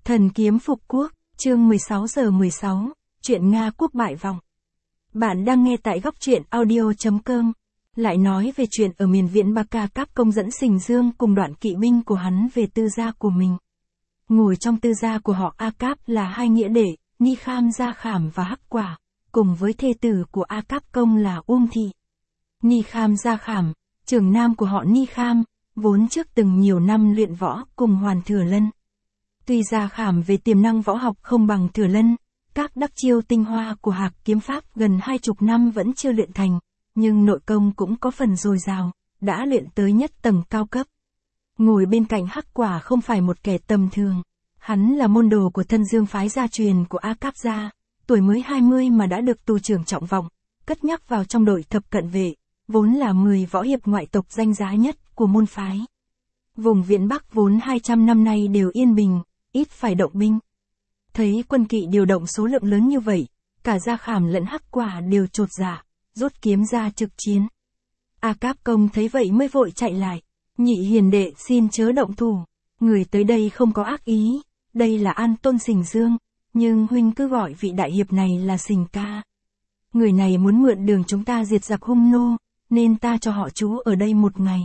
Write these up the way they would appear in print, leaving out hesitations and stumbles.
Thần kiếm phục quốc, chương 16:16, chuyện Nga quốc bại vong. Bạn đang nghe tại góc truyện audio.com. Lại nói về chuyện ở miền Viễn Bắc Ca Cáp Công dẫn Sình Dương cùng đoạn kỵ binh của hắn về tư gia của mình. Ngồi trong tư gia của họ A Cáp là hai nghĩa đệ, Ni Kham Gia Khảm và Hắc Quả, cùng với thê tử của A Cáp Công là Uông Thị. Ni Kham Gia Khảm, trưởng nam của họ Ni Kham, vốn trước từng nhiều năm luyện võ cùng Hoàn Thừa Lân. Tuy Gia Khảm về tiềm năng võ học không bằng Thừa Lân, các đắc chiêu tinh hoa của Hạc kiếm pháp gần 20 năm vẫn chưa luyện thành, nhưng nội công cũng có phần dồi dào, đã luyện tới nhất tầng cao cấp. Ngồi bên cạnh Hắc Quả không phải một kẻ tầm thường, hắn là môn đồ của Thân Dương phái gia truyền của A Cáp gia, tuổi mới 20 mà đã được tù trưởng trọng vọng, cất nhắc vào trong đội thập cận vệ, vốn là 10 võ hiệp ngoại tộc danh giá nhất của môn phái. Vùng Viễn Bắc vốn 200 năm nay đều yên bình, ít phải động binh. Thấy quân kỵ điều động số lượng lớn như vậy, cả Gia Khảm lẫn Hắc Quả đều chột dạ, rút kiếm ra trực chiến. A Cáp Công thấy vậy mới vội chạy lại, nhị hiền đệ xin chớ động thủ, người tới đây không có ác ý, đây là An Tôn Sình Dương, nhưng huynh cứ gọi vị đại hiệp này là Sình ca. Người này muốn mượn đường chúng ta diệt giặc hung nô, nên ta cho họ trú ở đây một ngày.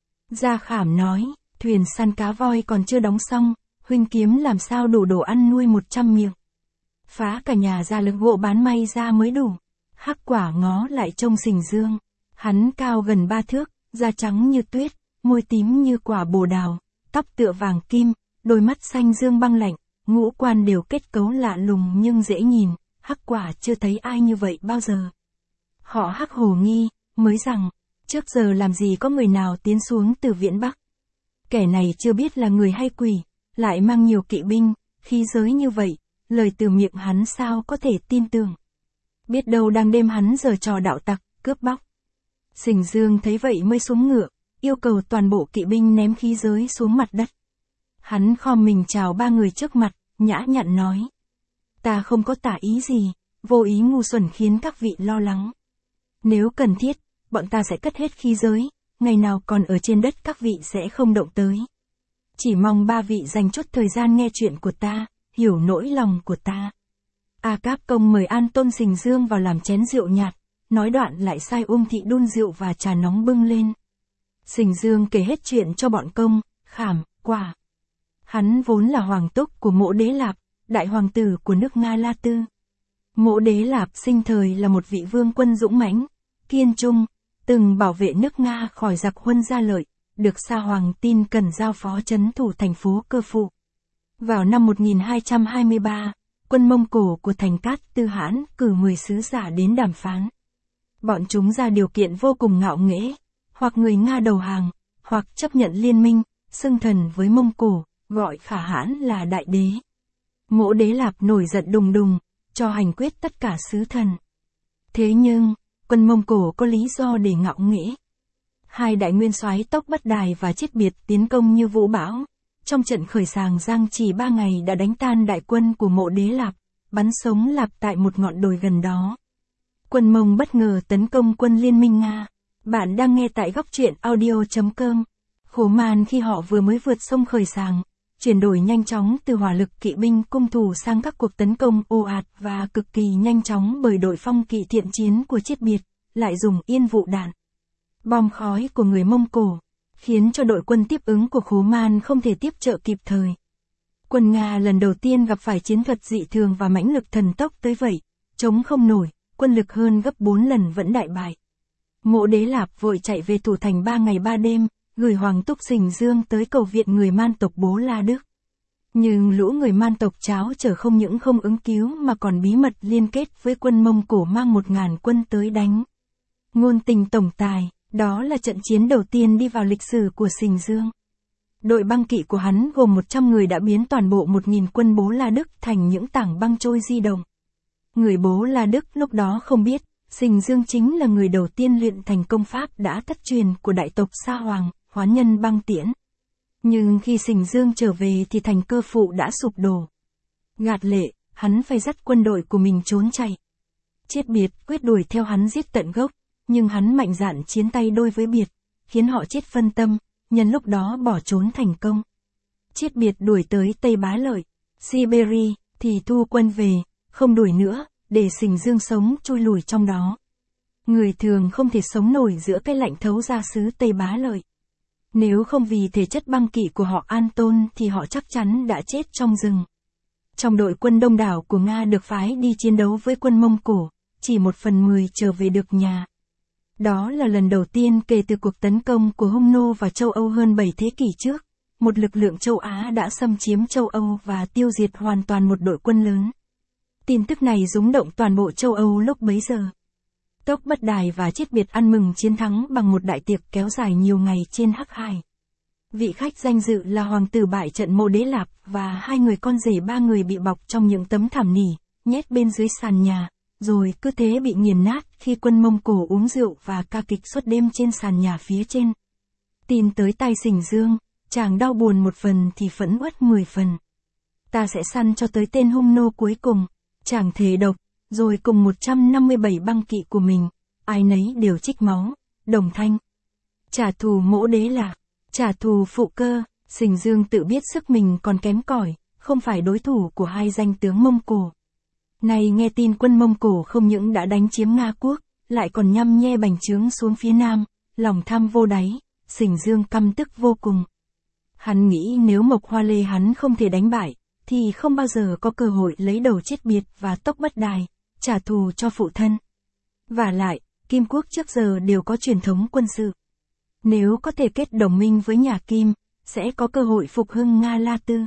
Gia Khảm nói, thuyền săn cá voi còn chưa đóng xong, huynh kiếm làm sao đủ đồ ăn nuôi 100 miệng. Phá cả nhà ra lực gỗ bán may ra mới đủ. Hắc Quả ngó lại trông Sình Dương, hắn cao gần 3 thước, da trắng như tuyết, môi tím như quả bồ đào, tóc tựa vàng kim, đôi mắt xanh dương băng lạnh, ngũ quan đều kết cấu lạ lùng nhưng dễ nhìn, Hắc Quả chưa thấy ai như vậy bao giờ. Họ Hắc hồ nghi, mới rằng, trước giờ làm gì có người nào tiến xuống từ Viễn Bắc. Kẻ này chưa biết là người hay quỷ, lại mang nhiều kỵ binh, khí giới như vậy, lời từ miệng hắn sao có thể tin tưởng. Biết đâu đang đêm hắn giở trò đạo tặc, cướp bóc. Sình Dương thấy vậy mới xuống ngựa, yêu cầu toàn bộ kỵ binh ném khí giới xuống mặt đất. Hắn khom mình chào ba người trước mặt, nhã nhặn nói. Ta không có tả ý gì, vô ý ngu xuẩn khiến các vị lo lắng. Nếu cần thiết, bọn ta sẽ cất hết khí giới, ngày nào còn ở trên đất các vị sẽ không động tới. Chỉ mong ba vị dành chút thời gian nghe chuyện của ta, hiểu nỗi lòng của ta. A Cáp Công mời An Tôn Sình Dương vào làm chén rượu nhạt, nói đoạn lại sai Uông Thị đun rượu và trà nóng bưng lên. Sình Dương kể hết chuyện cho bọn Công, Khảm, Quả. Hắn vốn là hoàng túc của Mỗ Đế Lạp, đại hoàng tử của nước Nga La Tư. Mỗ Đế Lạp sinh thời là một vị vương quân dũng mãnh, kiên trung, từng bảo vệ nước Nga khỏi giặc Huân Gia Lợi, được Sa Hoàng tin cần giao phó trấn thủ thành phố Cơ Phụ. Vào năm 1223, quân Mông Cổ của thành Cát Tư Hãn cử 10 sứ giả đến đàm phán. Bọn chúng ra điều kiện vô cùng ngạo nghễ, hoặc người Nga đầu hàng, hoặc chấp nhận liên minh, xưng thần với Mông Cổ, gọi Khả Hãn là đại đế. Mỗ Đế Lạp nổi giận đùng đùng, cho hành quyết tất cả sứ thần. Thế nhưng, quân Mông Cổ có lý do để ngạo nghễ. Hai đại nguyên soái Tốc Bất Đài và Chiết Biệt tiến công như vũ bão. Trong trận khởi sàng Giang chỉ 3 ngày đã đánh tan đại quân của Mộ Đế Lạp, bắn sống Lạp tại một ngọn đồi gần đó. Quân Mông bất ngờ tấn công quân liên minh Nga. Bạn đang nghe tại góc truyện audio.com. Khổ Man khi họ vừa mới vượt sông khởi sàng, chuyển đổi nhanh chóng từ hỏa lực kỵ binh cung thủ sang các cuộc tấn công ồ ạt và cực kỳ nhanh chóng bởi đội phong kỵ thiện chiến của Chiết Biệt, lại dùng yên vụ đạn, bom khói của người Mông Cổ, khiến cho đội quân tiếp ứng của Khố Man không thể tiếp trợ kịp thời. Quân Nga lần đầu tiên gặp phải chiến thuật dị thường và mãnh lực thần tốc tới vậy, chống không nổi, quân lực hơn gấp 4 lần vẫn đại bại. Mỗ Đế Lạp vội chạy về thủ thành 3 ngày 3 đêm, gửi Hoàng Túc Sình Dương tới cầu viện người Man tộc Bố La Đức. Nhưng lũ người Man tộc Cháo Trở không những không ứng cứu mà còn bí mật liên kết với quân Mông Cổ mang 1000 quân tới đánh. Ngôn Tình tổng tài, đó là trận chiến đầu tiên đi vào lịch sử của Sình Dương. Đội băng kỵ của hắn gồm 100 người đã biến toàn bộ 1000 quân Bố La Đức thành những tảng băng trôi di động. Người Bố La Đức lúc đó không biết, Sình Dương chính là người đầu tiên luyện thành công pháp đã thất truyền của đại tộc Sa Hoàng, Hoán Nhân Băng Tiễn. Nhưng khi Sình Dương trở về thì thành Cơ Phụ đã sụp đổ. Gạt lệ, hắn phải dắt quân đội của mình trốn chạy. Chiết Biệt quyết đuổi theo hắn giết tận gốc, nhưng hắn mạnh dạn chiến tay đôi với Biệt, khiến họ chết phân tâm, nhân lúc đó bỏ trốn thành công. Chiết Biệt đuổi tới Tây Bá Lợi, Siberia, thì thu quân về, không đuổi nữa, để Sình Dương sống chui lùi trong đó. Người thường không thể sống nổi giữa cái lạnh thấu ra xứ Tây Bá Lợi. Nếu không vì thể chất băng kỵ của họ An Tôn thì họ chắc chắn đã chết trong rừng. Trong đội quân đông đảo của Nga được phái đi chiến đấu với quân Mông Cổ, chỉ 1/10 trở về được nhà. Đó là lần đầu tiên kể từ cuộc tấn công của Hung Nô vào châu Âu hơn 7 thế kỷ trước, một lực lượng châu Á đã xâm chiếm châu Âu và tiêu diệt hoàn toàn một đội quân lớn. Tin tức này rúng động toàn bộ châu Âu lúc bấy giờ. Tốc Bất Đài và Chiết Biệt ăn mừng chiến thắng bằng một đại tiệc kéo dài nhiều ngày trên Hắc Hải. Vị khách danh dự là hoàng tử bại trận Mộ Đế Lạp và 2 người con rể 3 người bị bọc trong những tấm thảm nỉ, nhét bên dưới sàn nhà, rồi cứ thế bị nghiền nát khi quân Mông Cổ uống rượu và ca kịch suốt đêm trên sàn nhà phía trên. Tin tới tai Sình Dương, chàng đau buồn 1 phần thì phẫn uất 10 phần. Ta sẽ săn cho tới tên Hung Nô cuối cùng, chàng thề độc, rồi cùng 157 băng kỵ của mình, ai nấy đều trích máu, đồng thanh. Trả thù Mỗ Đế Lạp, trả thù Phụ Cơ. Sình Dương tự biết sức mình còn kém cỏi, không phải đối thủ của 2 danh tướng Mông Cổ. Này nghe tin quân Mông Cổ không những đã đánh chiếm Nga quốc, lại còn nhăm nhe bành trướng xuống phía nam, lòng tham vô đáy, Sình Dương căm tức vô cùng. Hắn nghĩ nếu Mộc Hoa Lê hắn không thể đánh bại, thì không bao giờ có cơ hội lấy đầu Chiết Biệt và Tốc Bất Đài, trả thù cho phụ thân. Vả lại, Kim quốc trước giờ đều có truyền thống quân sự. Nếu có thể kết đồng minh với nhà Kim, sẽ có cơ hội phục hưng Nga La Tư.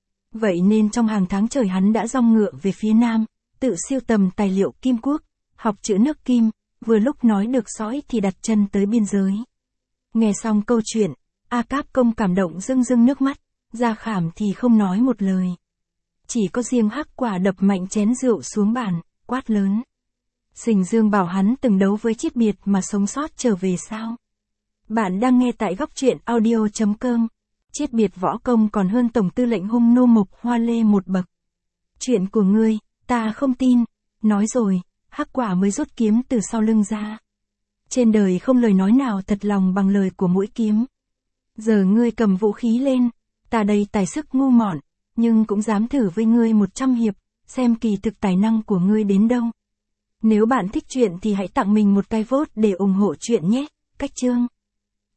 Vậy nên trong hàng tháng trời hắn đã dong ngựa về phía nam, tự sưu tầm tài liệu Kim quốc, học chữ nước Kim, vừa lúc nói được sõi thì đặt chân tới biên giới. Nghe xong câu chuyện, A Cáp Công cảm động rưng rưng nước mắt, Gia Khảm thì không nói một lời. Chỉ có riêng Hắc Quả đập mạnh chén rượu xuống bàn, quát lớn. Sình Dương bảo hắn từng đấu với Chiết Biệt mà sống sót trở về sao? Bạn đang nghe tại góc truyện audio.com. Chiết Biệt võ công còn hơn Tổng tư lệnh Hung Nô Mộc Hoa Lê một bậc. Chuyện của ngươi, ta không tin. Nói rồi, Hắc Quả mới rút kiếm từ sau lưng ra. Trên đời không lời nói nào thật lòng bằng lời của mũi kiếm. Giờ ngươi cầm vũ khí lên, ta đây tài sức ngu mọn, nhưng cũng dám thử với ngươi 100 hiệp, xem kỳ thực tài năng của ngươi đến đâu. Nếu bạn thích chuyện thì hãy tặng mình một cái vote để ủng hộ chuyện nhé. Cách chương.